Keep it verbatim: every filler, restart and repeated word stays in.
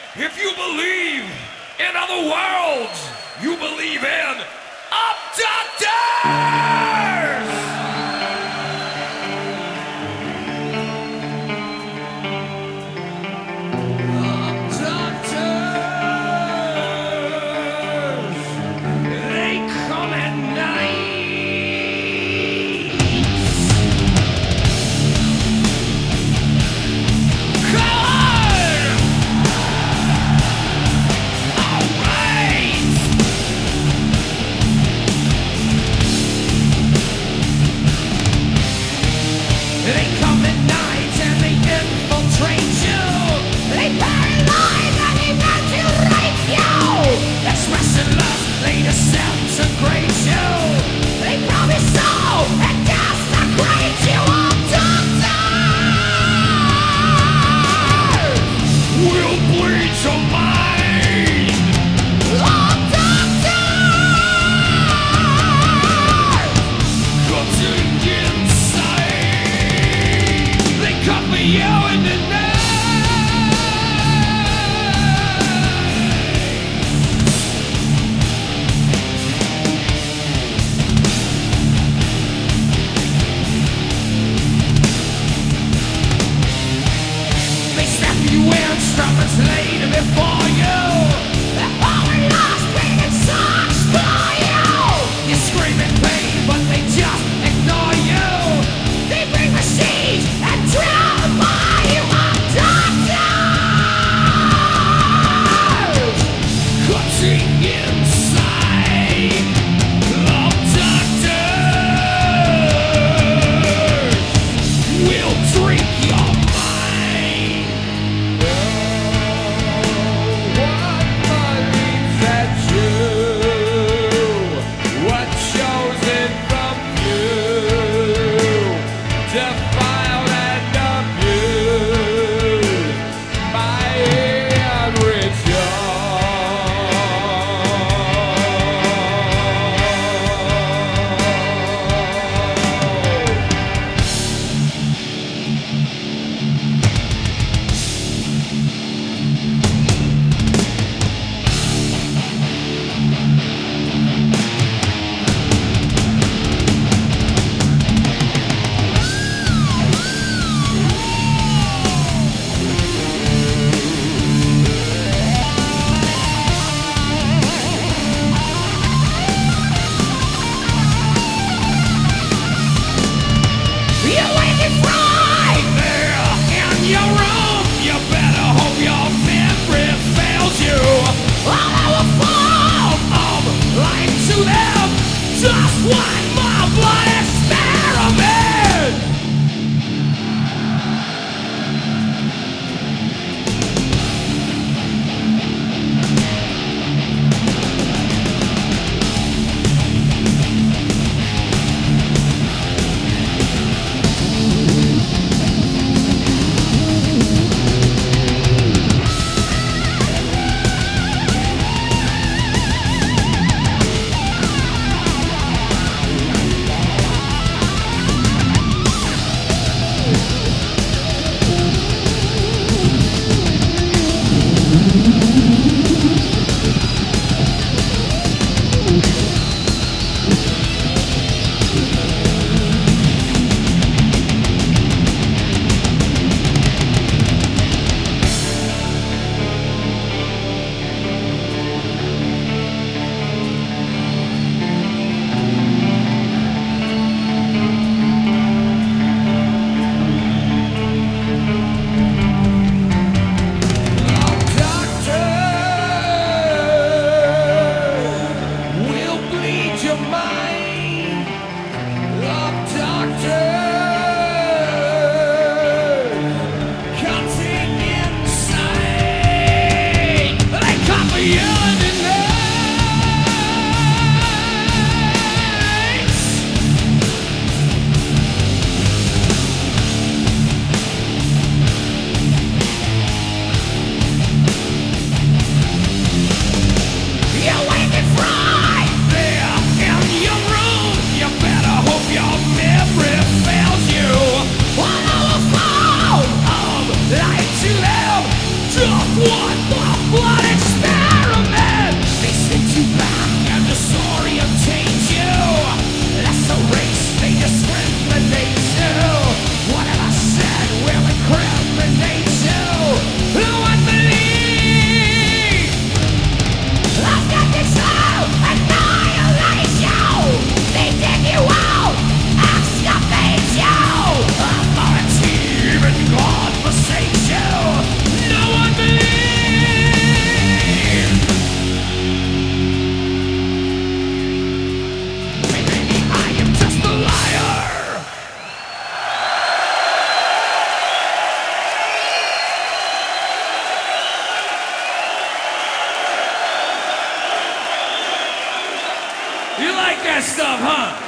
If you believe in other worlds, you believe in abductors! Abductors! They come at night! Good! Alright! They come at night and they infiltrate you. They paralyze and they meant to rape you. Expressing lust, they disintegrate you. They promise soul and desecrate you. Abductors will bleed your mind. Abductors cutting inside. They cover you in the night. They snap you in, strap laid before you. What experiment? They sent you back and the story obtains you. That's the race, they discriminate you. Whatever said will incriminate you. Who would believe? I've got this slow annihilate you. They dig you out, excavate you. Authority, even God forsakes you. No one believes. Maybe I am just a liar. You like that stuff, huh?